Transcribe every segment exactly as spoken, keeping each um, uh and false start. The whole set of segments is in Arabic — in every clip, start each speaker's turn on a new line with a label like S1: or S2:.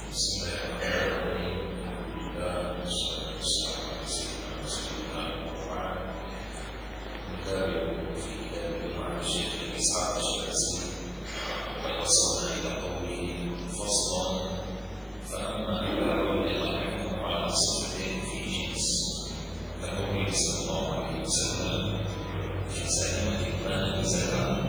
S1: بسم الله الرحمن الرحيم. الحمد لله والصلاة والسلام على سيدنا رسول الله وبعد. نتابع في كتاب مع الشيخ إسحاق الشافعي ووصلنا إلى قوله فصلا فأما إبراهيم يطلعه على صفتين في جنس كقوله صلى الله عليه وسلم في سلمة الإيمان زكاة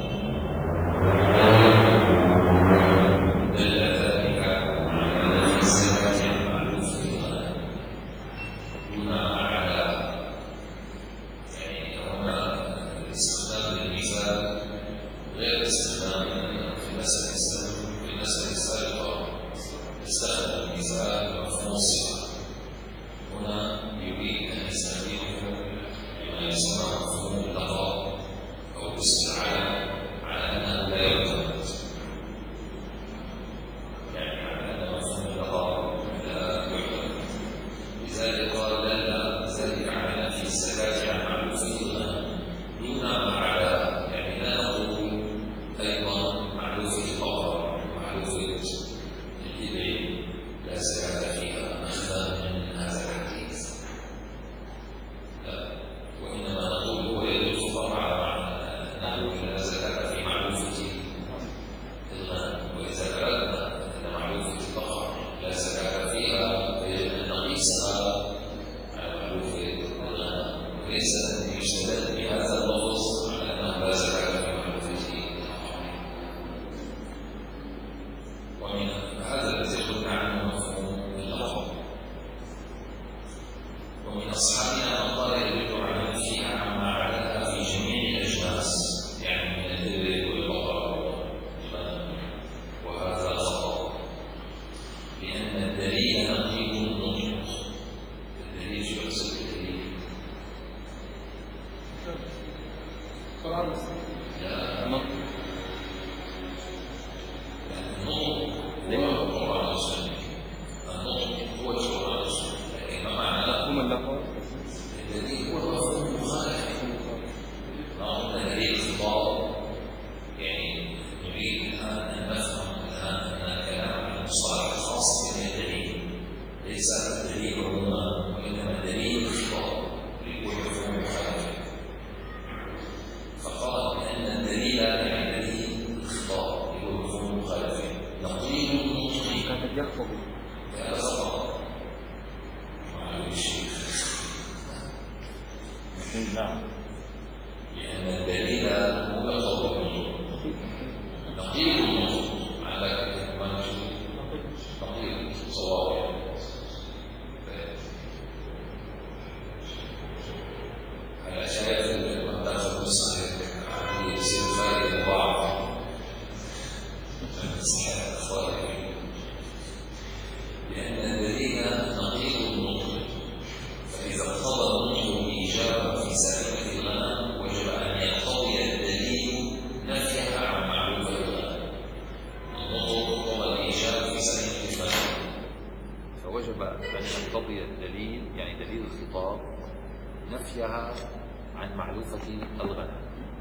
S2: عن معلوفة الغنم.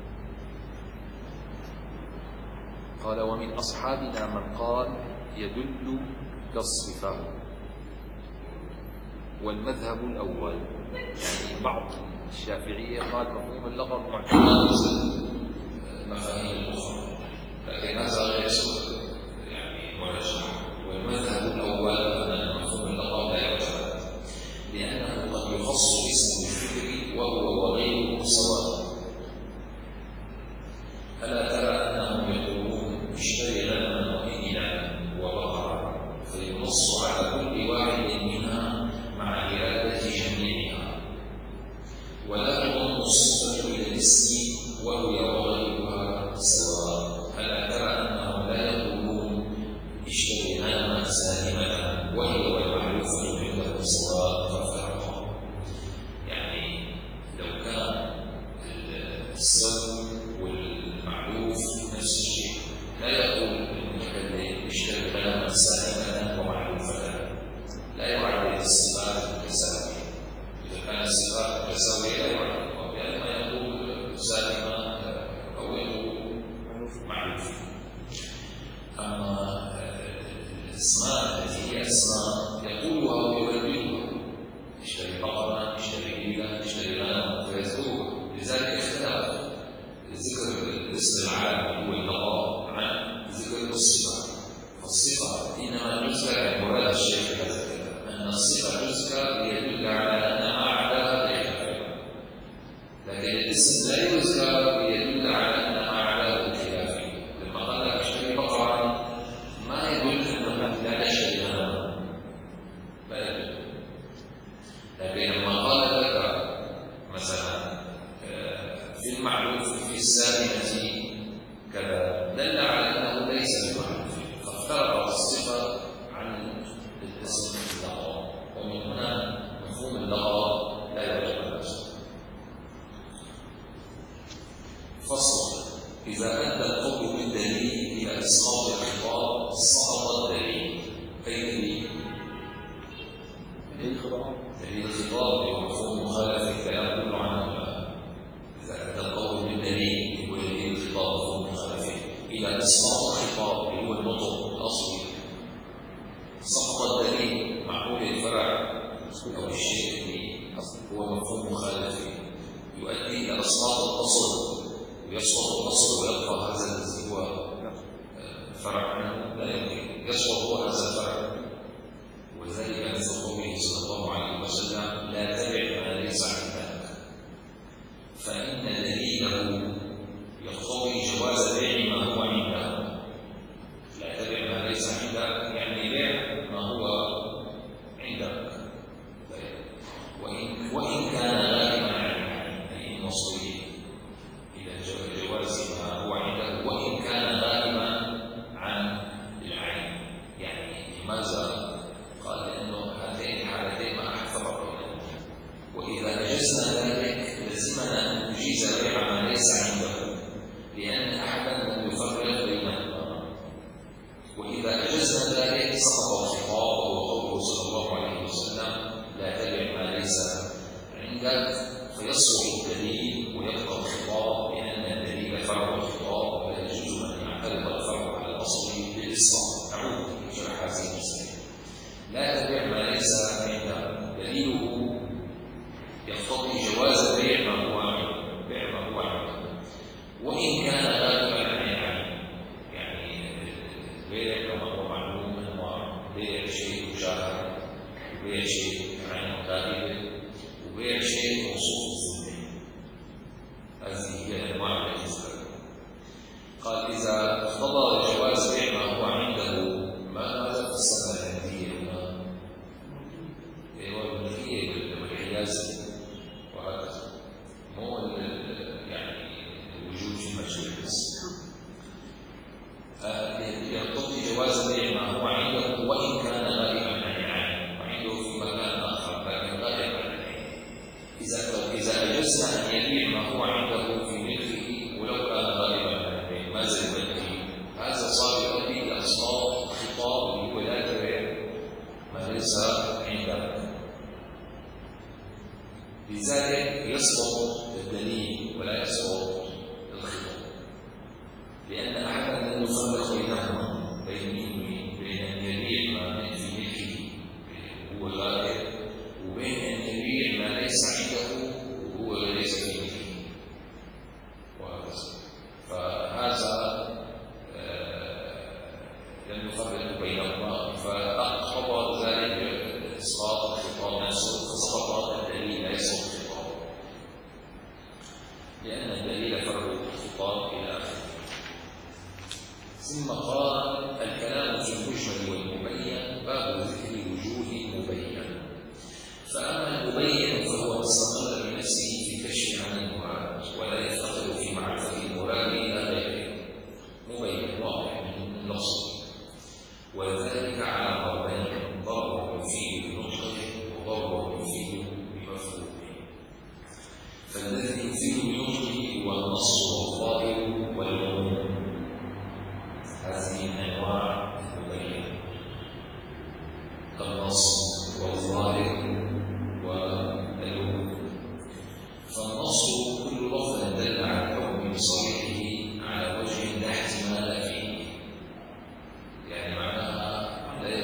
S2: قال: ومن أصحابنا من قال يدل كالصفة، والمذهب الأول يعني بعض الشافعية قال مفهوم اللغة معتمد
S1: مفاهيم الأخرى، لكن هذا غير سبب يعني مرجح. والمذهب الأول أن مفهوم اللغة لا يعتمد، لأنه قد يخص اسم الفكر وهو وغيره سواء. ألا ترى أنهم يقولون اشتري غنما وإبلا وبقرا، فينص على كل واحد منها مع إرادة جميعها، ولا تضم الصفة إلى الاسم وهو وغيرها سواء. ألا ترى أنهم لا يقولون الأسماء يقولها ويبدلها، اشتري بقرة، اشتري إبلا، اشتري غنم، فيذكرها. لذلك اختلف ذكر الاسم العام هو اللقب عن ذكر الصفة. فالصفة إنما تذكر مراد الشيخ هذا الكلام أن الصفة تذكر ليدل على أن ما عداها غير كافرة، لكن الاسم لا يذكر ليدل على أن ما عداه خلافي. لما قال لك اشتري بقرة ما يدل أنه لا تشتري غنما، لا يدل. لكن لما قال لك مثلا في المعلوف في السالمة كذا دل على أنه ليس بمعلوف، فاختلفت الصفة عن الاسم اللقب، ومن هنا مفهوم اللقب لا يوجب الاسم. فصل: إذا أدى القول بالدليل إلى إسقاط الخطاب سقط الدليل. أي دليل؟ دليل الخطاب. دليل الخطاب هو مفهوم مخالف الكلام كله عنه. إذا أدى القول بالدليل هو دليل الخطاب مفهوم مخالف إلى إسقاط الخطاب هو النطق الأصلي، سقط الدليل معقول الفرع أو الشيء هو مفهوم مخالف يؤدي إلى إسقاط الأصل، ويسقط الأصل ويبقى هذا الذي هو فرع عنه لا يمكن، يسقط هو هذا الفرع. ولذلك مثل قوله صلى الله عليه وسلم: لا تبع ما ليس عندك، فإن دليله يقتضي جواز بيع ما هو عنده. لا تبع ما ليس عندك يعني بيع ما هو عندك، وإن, وإن كان غالبا عن العين، أي المصري إلى جواز ما هو عنده وإن كان غالبا عن العين. يعني لماذا؟ قال لأنه هاتين الحالتين ما أحد فرق بينهما، وإذا أجزنا ذلك لزمنا أن نجيز بيع ما ليس عنده، لأن أحدا لم يفرق بينهما. وإذا أجزنا ذلك سقط الخطاب، وهو قوله صلى الله عليه وسلم: لا تبع ما ليس عندك، فيسقط الدليل ويبقى الخطاب، لأن الدليل فرع الخطاب ولا يجوز أن يعترض الفرع على الأصل بالإسقاط. نعود لشرح هذه المسألة. لا تبع ما ليس عندك دليله يقتضي جواز بيع ما هو عنده، بيع ما هو عنده وإن كان غالبا عن العين. يعني البيع كما هو معلوم أنواع: بيع شيء مشاهد، وبيع شيء عين غالبة، وبيع شيء موصوف بالذمة. هذه هي أنواع الإجزاء. قال: إذا اقتضى جواز بيع ما هو عنده، ما ماذا فسر الهندية هنا؟ هو الملكية والحيازة وهكذا، مو يعني الوجود في المجلس. يقتضي جواز بيع ما هو عنده وإن كان غائبا عن العين، وعنده في مكان آخر لكن غائبا عن العين. إذا إذا أجزنا أن يبيع ما هو عنده في ملكه ولو كان غائبا عن العين، ما زال ملكه، هذا صار يؤدي إلى إسقاط خطاب اللي هو لا تبع ما ليس عندك. لذلك يسقط الدليل ولا يسقط الخطاب، لأن أحدا لم يفرق بينهما، بين بين أن يبيع ما في ملكه وهو غائب، وبين أن يبيع ما ليس عنده وهو ليس في ملكه، وهكذا. فهذا لم يفرق بينهما، فأقتضى ذلك إسقاط الخطاب نفسه، فسقط الدليل لا يسقط الخطاب، لأن الدليل فرع الخطاب إلى آخره. ثم قال: الكلام في المجمل والمبين، باب ذكر وجوه المبين. فأما المبين فهو مستقل بنفسه في كشف عن المراد، ولا يفتقر في معرفة المراد إلى غيره. مبين واضح من نصه، وذلك على ضربين: ضرب يفيد بنطقه وضرب يفيد بمفهومه. فالذي يفيد بنطقه هو النص والظاهر والعموم، هذه أنواع المبين: النص والظاهر والعموم. فالنص كل لفظ دل على الحكم بصريحه على وجه لا احتمال فيه، يعني معناها لا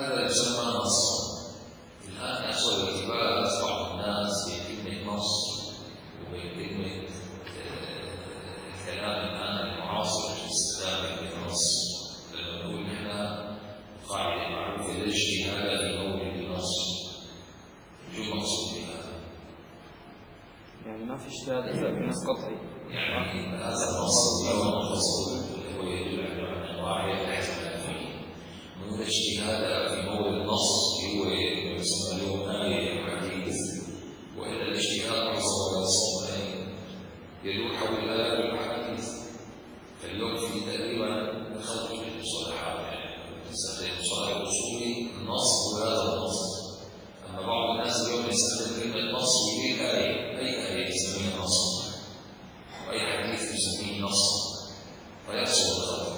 S1: هذا يسمى نصا. الآن يحصل التباس بعض الناس بين كلمة نص وبين كلمة الكلام الآن المعاصر في استخدام كلمة نص. لما نقول نحن قاعدة معروفة الاجتهاد في مورد النص، شو المقصود بهذا؟
S3: يعني ما في اجتهاد إلا بنص قطعي.
S1: يعني هذا النص أو المقصود هو يدل على أنواع الاحتمال فيه. من الاجتهاد في مورد النص هو يسمى له آية حديث، وإلا الاجتهاد حصل على صوتين يدور حول الآية والحديث. فاليوم في تقريبا خلط المصطلحات، يعني نستخدم مصطلح الأصولي النص وهذا النص. أما بعض الناس اليوم يستخدم كلمة نص ويجيب آية، أي آية يسميها نص وأي حديث يسميه نص، فيحصل الخلط.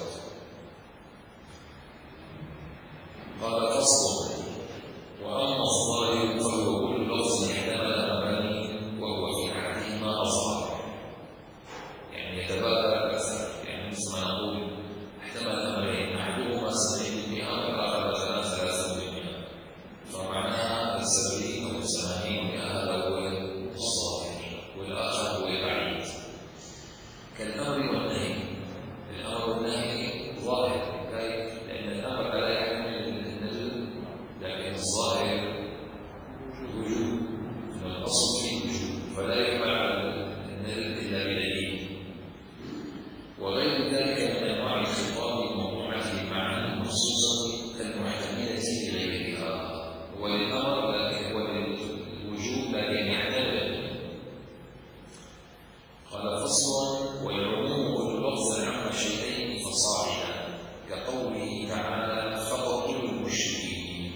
S1: قال فصل: وأما الظاهر فهو كل لفظ احتمل أمرين وهو في أحدهما أظهر، يعني يتبادل الأثر. يعني مثل ما نقول احتمل أمرين، أحدهما سبعين بالمئة والآخر مثلا ثلاثين بالمئة، فمعناها السبعين أو الثمانين بالمئة هذا هو الظاهر والآخر هو البعيد. كالأمر والنهي. الأمر والنهي ظاهر، لأن الأمر لا يحتمل النزل، لكن الظاهر وجوب، الأصل فيه وجوب، فلا يحمل على النزل إلا بدليل. وغير ذلك من أنواع الخطاب الموضوعة في معاني مخصوصة كالمحتملة لغيرها. هو للأمر لكن هو للوجوب لكن يحتمل. قال فصل: والعموم كل لفظ عم شيئين فصاعدا، كقوله تعالى: فقتلوا المشركين،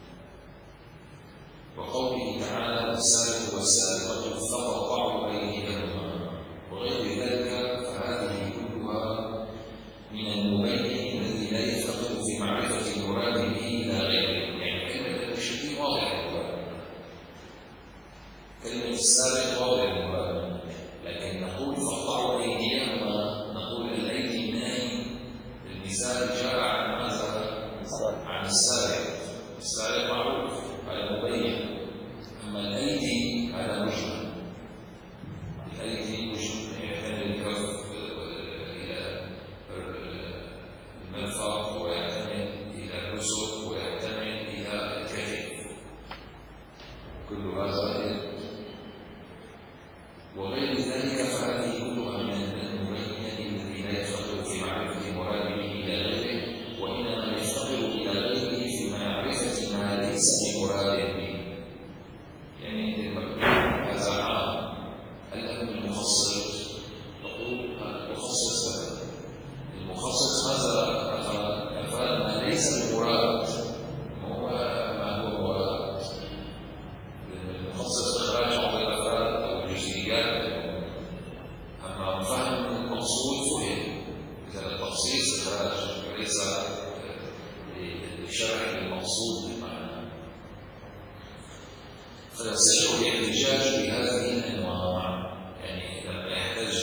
S1: وقوله تعالى: والسارق والسارقة فقطعوا أيديهما، وغير ذلك. فهذه كلها من المبين الذي لا يفتقر في معرفة المراد به إلى غيره. يعني كلمة المشركين واضحة المراد، كلمة السارق واضحة المراد، لكن نقول فقطعوا أيديهما، نقول الأيدي نهي. المثال جاء عن ماذا؟ عن السارق. السارق معروف على مبين، أما الأيدي على مجمل. الأيدي مجمل يحتمل الكف إلى المرفق، ويحتمل إلى الرسل، ويحتمل إلى الكتف، كل هذا. وغير ذلك فهذه كلها من المبين الذي لا يفتقر في معرفة مراده إلى غيره، وإنما يفتقر إلى غيره في معرفة ما ليس بمراده به. يعني هذا عام. الأمر المخصص نقول المخصص هذا المخصص هذا أفعال ما ليس بمراد، وهو ما هو مراد. المخصص إخراج بعض الأفعال أو الجزئيات، أما فهم المقصود فهم. إذا التخصيص إخراج وليس لشرح المقصود بالمعنى، فيصح الاحتجاج بهذه الأنواع. يعني لما يحتج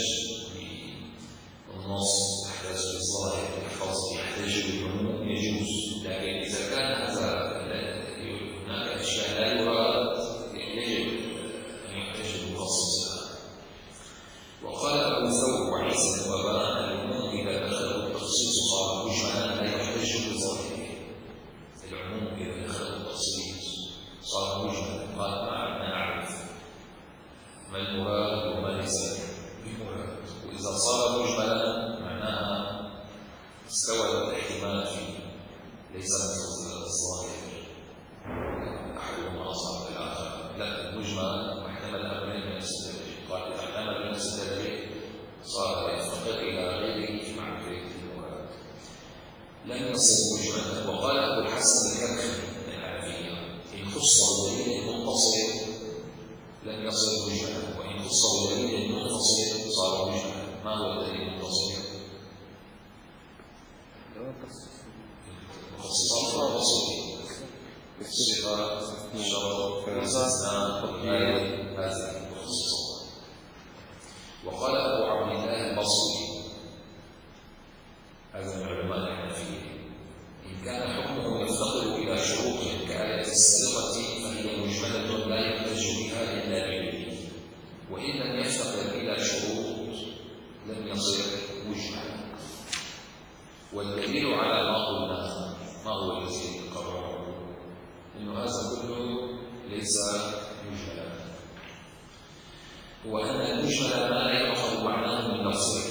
S1: بالنص يحتج بالظاهر يحتج بالعموم يجوز، لكن إذا كان هذا هناك أشياء لا يراد يجب أن يحتج بالمخصص. وقال أبو ثور وعيسى وبان العموم إذا دخله التخصيص صار مجملا لا يحتج بالظاهر. العموم إذا دخله التخصيص صار مجملا، قال ما نعرف ما المراد وما ليس بمراد. وإذا صار مجملا معناها استوى الاحتمال فيه، ليس مثل الظاهر أحدهما أصعب من الآخر. لا، المجمل محتمل أمرين من السدرج. قال إذا احتمل من السدرج صار يفتقر إلى غيره في معرفة المراد، لم يصل مجملا. وقال أبو الحسن الكرخي من الحنفية: إن خص بدليل متصل لم يصل مجملا، وإن خص بدليل منفصل صار مجملا. ما هو الدليل المتصل؟ مخصصات منفصلة، الصفة، الشرط، الاستثناء، التقييد، هذه المخصصات. وقال أبو عبد الله البصري، هذا من علماء الحنفية: إن كان حكمه يفتقر إلى شروط وليس مجملا، هو أن المجمل ما لا يؤخذ معناه من لفظه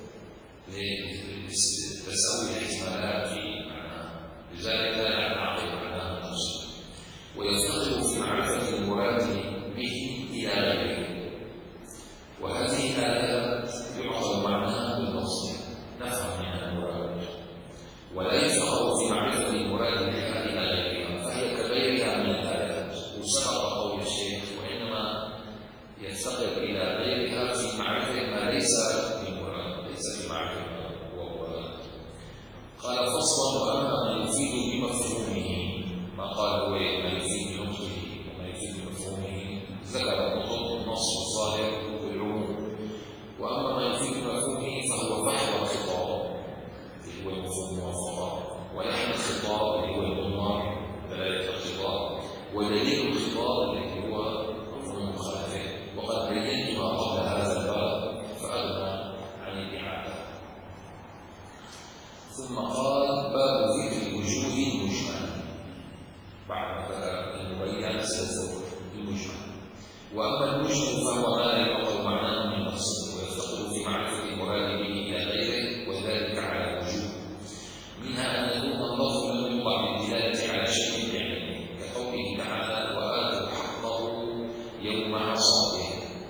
S1: لتساوي الاحتمالات في معناه، لذلك لا نعقد معناه نفسه، ويفتقر في معرفة المراد به إلى غيره. وهذه الآيات يؤخذ معناها باللفظ نفهم من المراد، ولا يفتقر في معرفة المراد بها إلى غيرها، فهي كغيرها من الآيات. وسبق قول الشيخ وإنما يفتقر إلى غيرها في معرفة ما ليس بالمراد، ليس في معرفة ما هو مراد. قال فصلا وأما ما يفيد بمفهومه، ما قال هو ما يفيد بنطقه وما يفيد بمفهومه، ذكر النص الظاهر والعموم. وأما ما يفيد بمفهومه فهو فحوى الخطاب اللي هو المفهوم الموافقة، ولحن الخطاب اللي هو الضمار دلالة الخطاب، ودليل الخطاب اللي هو مفهوم المخالفة. وقد بينتها قبل هذا الباب فأغنى عن الإعادة. ثم قال باب ذكر وجوه المجمل، بعد ما ذكر المبين سيذكر المجمل. وأما المجمل فهو ما لا يؤخذ معناه من نفسه، ويفتقر في معرفة المراد به إلى غيره، وذلك على وجوه. منها أن يكون اللفظ لم يوضع بالدلالة على شيء بعينه، كقوله تعالى وآتوا حقه يوم حصاده،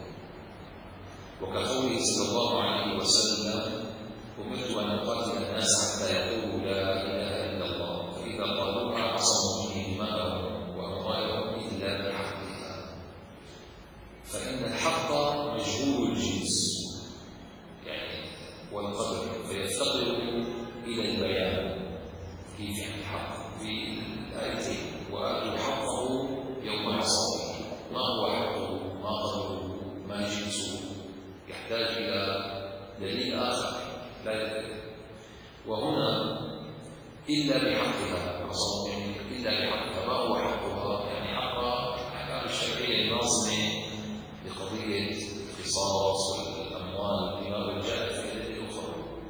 S1: وكقوله صلى الله عليه وسلم أمرت أن أقاتل الناس حتى يقولوا لا إله إلا الله، فإذا قالوها عصموا مني دماءهم وأموالهم إلا بحقها. فإن الحق مجهول الجنس يعني والقدر، فيفتقر إلى البيان كيف يعني الحق في الآيتين. وآتوا حقه يوم حصاده، ما هو حقه، ما قدره، ما جنسه، يحتاج إلى دليل آخر لا يدري. وهنا إلا بحقها، يعني إلا بحقها، ما هو حقها؟ يعني حقها الأحكام الشرعية الناظمة لقضية القصاص والأموال بما جاءت في الأدلة الأخرى.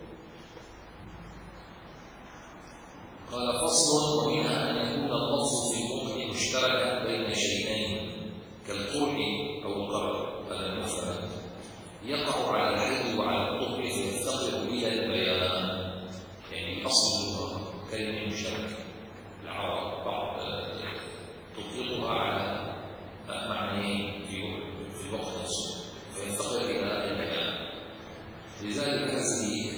S1: قال فصل ومنها أن يكون اللفظ في المطلق مشتركا بين شيئين كالقرء أو القرء على المفرد، يقع على الحد وعلى الطبع فيفتقر إلى البيان. يعني أصل اللغة كلمة مشتركة، العرب بعض تطلقها على معنيين في الوقت نفسه، فيفتقر إلى البيان. لذلك هذه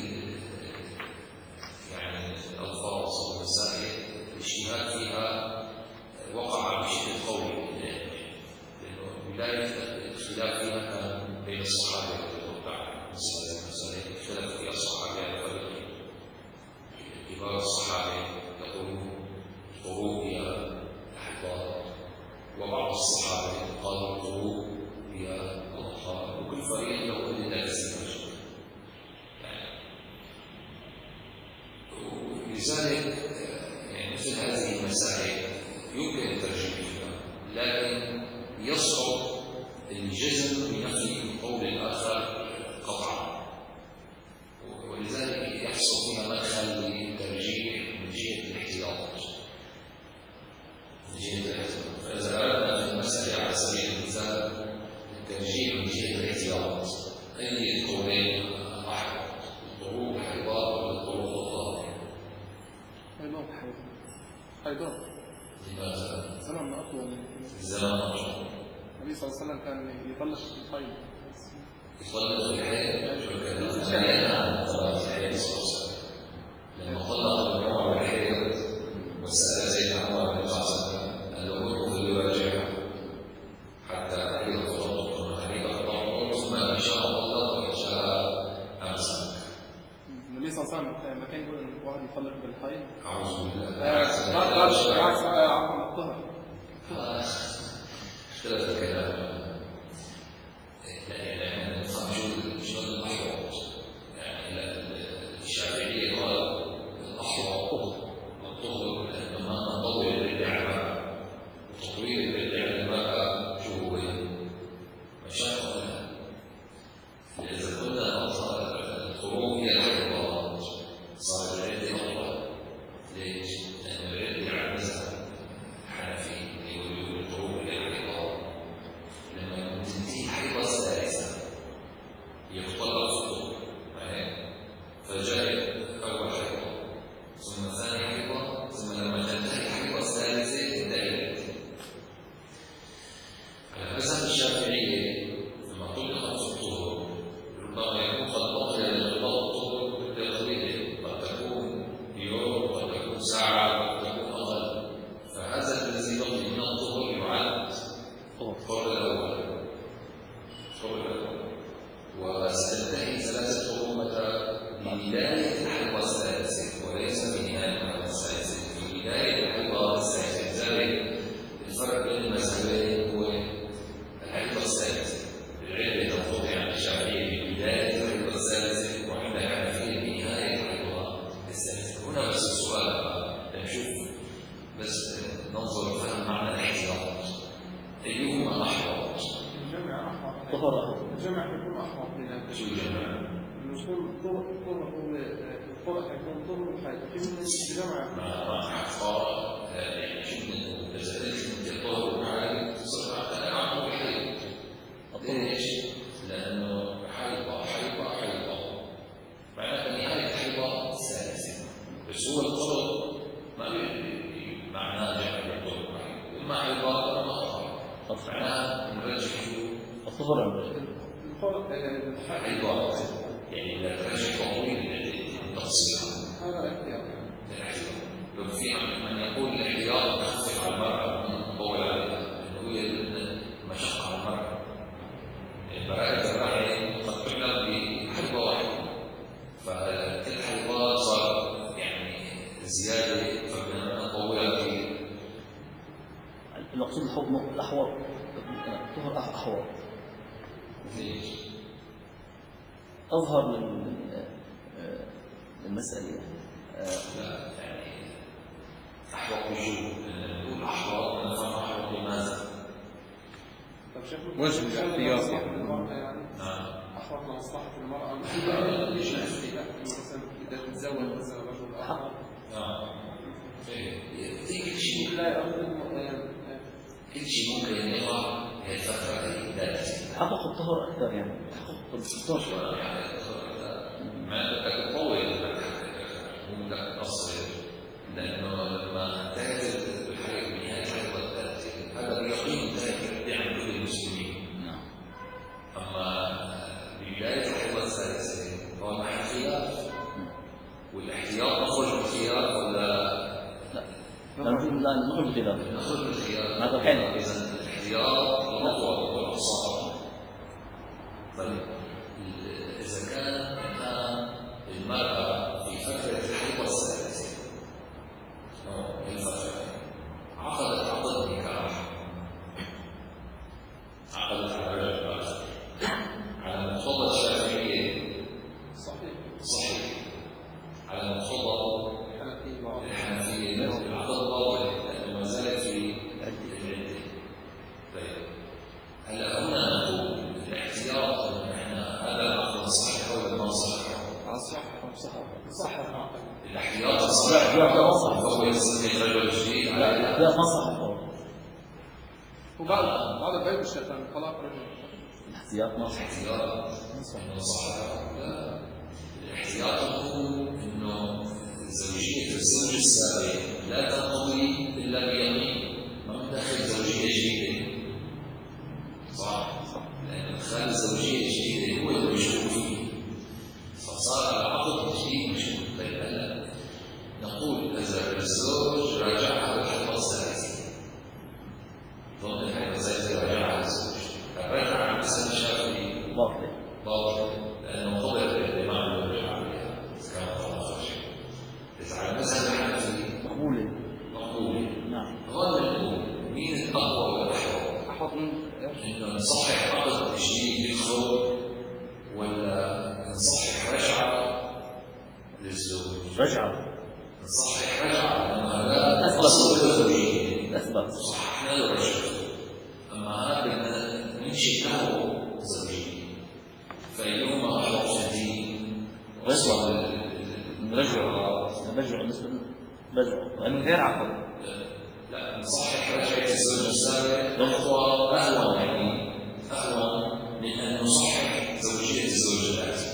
S1: يعني الألفاظ والمسائل الاجتهاد فيها وقع بشكل قوي، لأنه بداية الاختلاف فيها كان بين الصحابة رضي الله عنهم. مسألة اختلف فيها الصحابة على فريقين، كبار الصحابة يقولون القروء هي الأحبار، وبعض الصحابة قالوا القروء هي الأطهار، وكل فريق له أدلة كثيرة. لذلك يعني مثل هذه المسائل يمكن الترجمة فيها، لكن يصعب الجزم بنفي القول الآخر قطعا، ولذلك يحصل فيها مدخل للترجيح من جهة الاحتياط. من جهة الاحتياط، فإذا أردنا في المسألة على سبيل المثال الترجيح من جهة الاحتياط، أي القولين أحد، الطروق الحيضاء ولا الطروق الطاهرة؟
S3: حيضاء حيضاء.
S1: لماذا؟
S3: زمن أطول.
S1: الزمن أطول.
S3: النبي صلى الله عليه وسلم كان يطلق في الحيض.
S1: يطلق في الحيض؟ شو كان؟ كان طلق في الحيض صلى الله عليه وسلم. لما طلق النوع بالحيض وسأل زيد عمر بن العاص قال له ادخل في الراجع حتى أحيض فضلت أحيض فضلت ثم إن شاء الله وإن شاء أمسك.
S3: النبي صلى الله عليه وسلم ما كان يقول إن واحد يطلق بالحيض؟
S1: أعوذ بالله.
S3: بالعكس بالعكس عن الطهر.
S1: اختلف الكلام. يعني خرجوا شغل المحيط، يعني الشافعية قال الأحوط الطهر، الطهر لما نطول الإعلام وتطويل الإعلام بقى جهويا مشاكل لها. إذا قلنا الخروج هي الحيضات صار العدة أفضل. ليش؟ لأن العدة على المذهب الحنفي يقول الخروج هي الحيضات.
S3: الطهر
S4: الجمع يكون أحوط من هذا.
S1: شو الجمع؟
S4: يكون طهر طهر هو الطهر يكون طهر الحيض كيف الجمع؟
S1: ما ما حصار يعني شفنا إذا أنت الطهر معي صار أنا عم بحيض. ليش؟ لأنه حيضة حيضة حيضة معناتها نهاية حيضة الثالثة. بس هو الطهر ما معناه جمع الطهر معي. وما حيضة ما أطهر. معناها نرجح
S3: الطهر عن الرجل.
S1: حيضة يعني لا ترجح طويل التفصيل.
S4: هذا الاحتياط يعني.
S1: الاحتياط. لو في من يقول الاحتياط يخفف على المرأة من طول عليها لأنه هي المشقة على المرأة. براءة الرحم قد تحمل بحيضة واحدة. فكل حيضة صار يعني زيادة فبنطولها كثير.
S3: المقصود الحكم الأحوط الطهر أحوط.
S1: ليش؟
S3: أظهر للمسألة يعني.
S1: لا يعني أحوط وجوه نقول أحوط نفهم أحوط لماذا؟
S4: وجه الاحتياط يعني.
S1: نعم.
S4: أحوط لمصلحة المرأة. ليش مثلا إذا تتزوج مثلا رجل آخر.
S1: نعم. في كل شيء
S4: لا يأخذ
S1: كل شيء ممكن يقع هي الفترة هي ذاتها.
S3: تحقق الطهر أكثر يعني. تحقق الطهر.
S1: ما بدك تطول مو بدك تقصر لأنه لما تهتم بالحياة بنهاية الحياة الثالثة هذا بيقين ذلك عن كل المسلمين.
S3: نعم.
S1: أما بداية الحياة الثالثة هو محل خلاف. والاحتياط نخرج من الخيار ولا
S3: لا؟ لا نخرج من الخلاف.
S1: نخرج من الخيار.
S3: هذا حلو.
S1: إذا الاحتياط الأطول والأصعب. طيب إذا كان المرأة في فترة الحيض الثالثة أو الفترة عقدت عقد نكاح عقدت على رجل على مقتضى الشافعية
S4: صحيح.
S1: صحيح على مقتضى الحنفية العقد باطل لأنه ما زالت في العدة. طيب هلا هنا نقول الاحتياط أن احنا هذا العقد صحيح ولا ما صحيح؟
S4: صح صح صح.
S1: الاحتياط الصحيح فهو يستطيع رجل جديد على
S3: لا ما صح.
S4: وبعد بعد بيت الشيطان طلاق رجل.
S3: الاحتياط ما صح.
S1: الاحتياط انه صحيح. لا الاحتياط هو انه زوجية الزوج السابق لا تنقضي الا بيقين ما مدخل زوجية جديدة. صح؟ لأن إدخال الزوجية الجديدة هو المشكوك فيه. فصار العقد الجديد مشكوك. طيب هلا نقول إذا الزوج راجعها بالحيضة الثالثة ضمن الحيضة الثالثة راجعها الزوج الرجعة عن المسألة الشافعي
S3: باطل.
S1: باطل لأنه قبل بمعنى الرجعة عليها إذا كان طلاق رجعي. إذا على المسألة الحنفية
S3: مقبولة.
S1: مقبولة.
S3: نعم.
S1: هون نقول مين الأقوى والأحوط؟
S4: أحوط من
S1: إنه نصحح عقد جديد يدخل ولا نصحح رجعة للزوج؟
S3: رجعة.
S1: نصحح رجعة لأنه هذا
S3: أثبت.
S1: أصل الزوجية.
S3: أثبت.
S1: صححنا له رجعة. أما هذا بدنا ننشئ له زوجية. فاليوم أحوط في الدين وصل
S3: نرجع نرجع بالنسبة نرجع لأنه غير عقد.
S1: لا نصحح رجعة الزوج السابق نخطوة أهون يعني أهون من أن نصحح زوجية الزوج الآتي.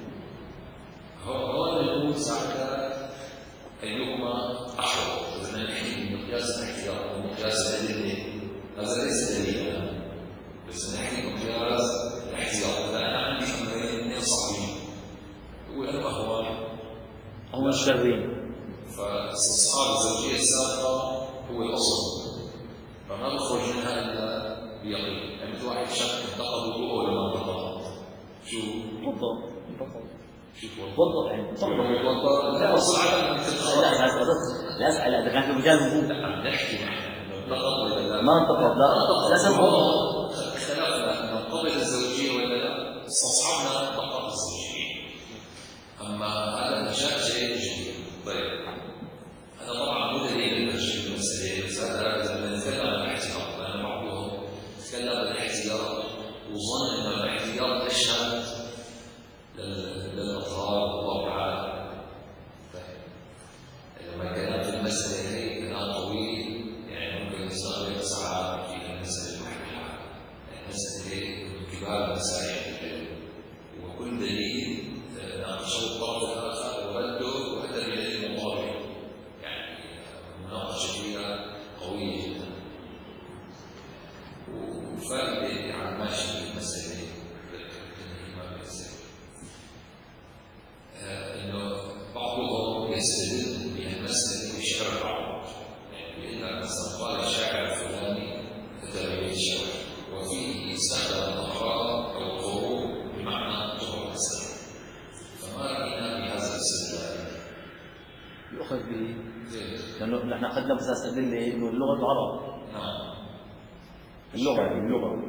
S1: هو نقول ساعتها أيهما أحوط إذا نحكي بمقياس الاحتياط ومقياس الأدلة هذا ليس دليلا بس نحكي بمقياس الاحتياط. إذا أنا عندي أمرين اثنين صعبين هو أنا أهون
S3: هم الشرين.
S1: فاستصحاب الزوجية السابقة هو الأصل فما بخرج منها إلا بيقين. يعني في واحد شك انتقد وضوءه ولا ما انتقد شو؟
S3: بالضبط. بالضبط.
S1: شو
S3: بالضبط يعني بالضبط.
S1: لا أصل عدم
S3: لا لا أسأل إذا كان في مجال وجود.
S1: عم نحكي نحن انتقد ولا لا؟
S3: ما انتقد لا. لازم
S1: هو اختلفنا أنه قبل الزوجية ولا لا استصحبنا بقاء الزوجية. أما هذا الشك شيء جديد. طيب هذا طبعا مو دليل لترجيح المسألة بس هذا إذا بنتكلم عن الاحتياط لأن بعضهم تكلم بالاحتياط وظن أنه
S3: لأنه نحن أخذنا بس أدلة إنه اللغة العرب.
S1: نعم.
S3: اللغة اللغة.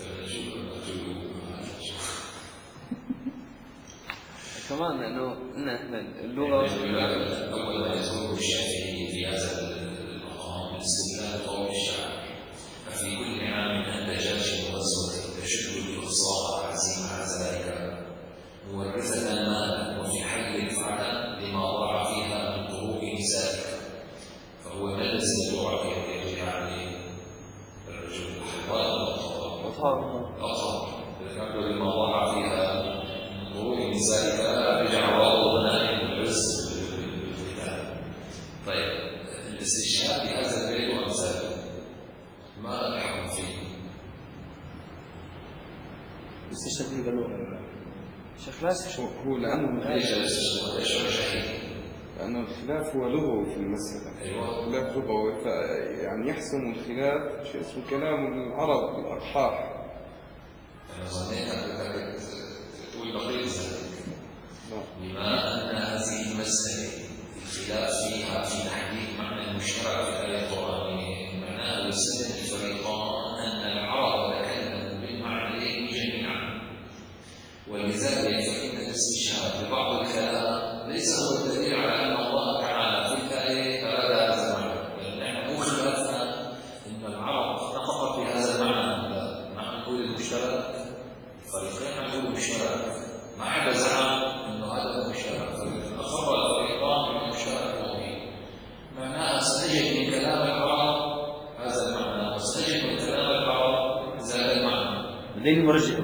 S2: كمان لأنه إحنا اللغة
S1: أول ما يذكر الشافعي في هذا المقام استدلال قول الشافعي ففي كل عام أنتجت غزوة تشد الأقصى عزيمة على ذلك مورثة مالا وفي حي الفعل لما ضاع فيها من طرق نسائك فهو ما الذي يضاع فيه يعني الرجل الحوار
S2: أطهار
S1: أطهار لما ضاع فيها من طرق نسائك بجعوات وبنائم والعز بالكتاب. طيب الاستشهاد بهذا البيت وأمثاله ما الحكم فيه؟
S3: استشهد به باللغة.
S2: شيخ لاسي
S5: هو لأنه
S1: ليش الاستشهاد؟ ليش شهيد؟
S5: لأنه الخلاف هو لغوي في المسألة.
S1: أيوة.
S5: خلاف لغوي يعني يحسم الخلاف شيء اسمه كلام العرب الأقحاح.
S1: أنا ظنيت أنك تقول بقية بما أن هذه المسألة الخلاف فيها في تحديد معنى المشترك في الآية القرآنية معناه يسلم الفريقان أن العرب تكلموا بالمعنى جميعا ولذلك فإن الاستشهاد ببعض الكلام ليس هو الدليل على أن الله تعالى في الآية أراد هذا المعنى لأن مو خلافنا أن العرب اتفقت بهذا المعنى مع نقول المشترك فريقين نقول المشترك ما حدا زعم انه هذا هو المشترك اخبر الفريقان بالمشترك الموجود معناها سنجد من كلام العرب هذا المعنى وسنجد من كلام العرب هذا المعنى
S3: دليل مرجح.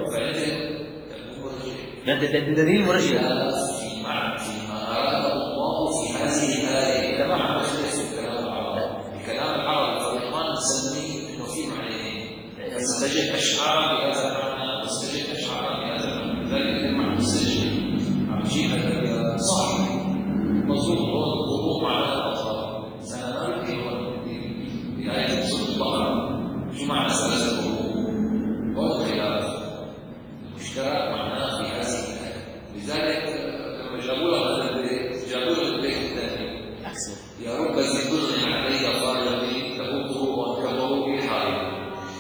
S3: لا ده دليل مرجح.
S1: في معنى فيما اراده الله في هذه الايه تمام مختلف كلام العرب بكلام العرب الفريقان نسميه انه في معنيين سنجد اشعار بهذا المعنى وسنجد اشعار بهذا المعنى ذلك المعنى السجن عم جيبها صحيح مظبوط الضوء على الاطراف انا ما بدي بآية سورة البقرة في معنى ثلاثة ضوء وهو خلاف المشترك معناه في هذه الآية لذلك لما جابوا له هذا البيت جابوا له البيت الثاني يا رب ذكرني علي طالبي له ضوء كضوء حائط.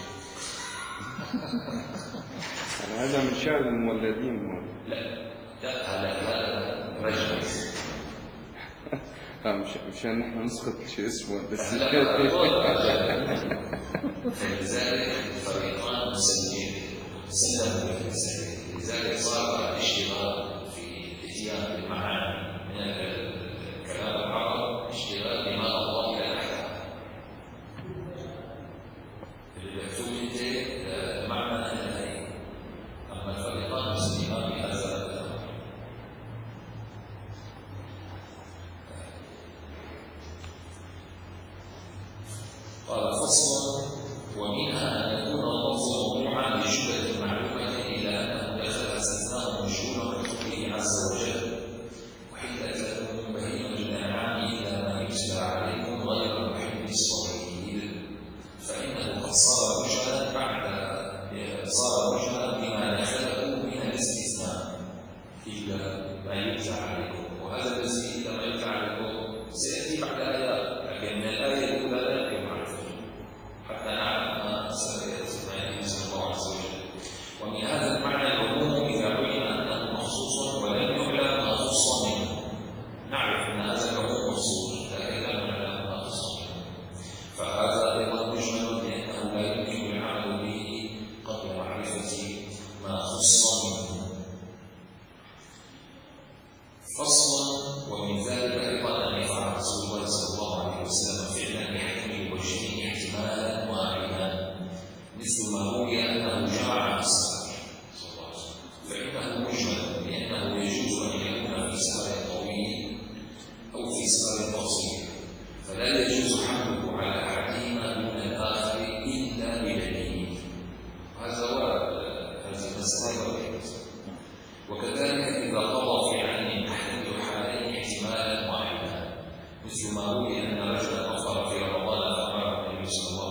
S5: هذا من شعر المولدين.
S1: لا لا هذا هذا رجل
S5: مشان نحن نسقط شيء اسمه بس
S1: فلذلك الفريقان مسلمين سلموا بالمسلمين لذلك صار الاشتغال في الاتيان بالمعاني من كلام العرب اشتغال بما الله الى الاحكام اللي يكتب معنى الآية اما الفريقان مسلمان بهذا قال فصل ومنها أن يكون اللفظ موضوعا لشبهة المعلومة إلى أنه دخل استثناء مشهورا بحكمه عز وجل وحيث تكون بهيمة الأنعام إلى ما يتلى عليكم غير محب الصغير فإنه قد صار مجملا بعد صار مجملا بما دخله من الاستثناء إلا ما يتلى عليكم وهذا الذي إلا ما يتلى عليكم سيأتي بعد آيات لكن من الآية الأولى لا يمكن معرفته حتى نعلم ما سيأتي ما يأتي صلى الله عز وجل ومن هذا المعنى العموم إذا علم أنه مخصوص ولم يعلم ما خص منه نعرف أن هذا العموم مخصوص لكن لا نعلم ما خص منه فهذا أيضا مجمل لأنه لا يمكن العمل به قبل معرفة ما خص منه. فصلا ومن ذلك أيضا أن يفعل رسول الله صلى الله عليه وسلم فعلا يحتمل وجهين احتمالا واحدا مثل ما روي أنه جمع الصلاة صلى الله عليه وسلم فإنه مجمل لأنه يجوز أن يكون في سفر طويل أو في سفر قصير فلا يجوز حمله على أحدهما دون الآخر إلا بدليل هذا هو هذه المسألة وكذلك إذا قضى في عين تحتمل حالين احتمالا واحدا مثل ما روي أن رجلا أفطر في رمضان فأمر النبي صلى الله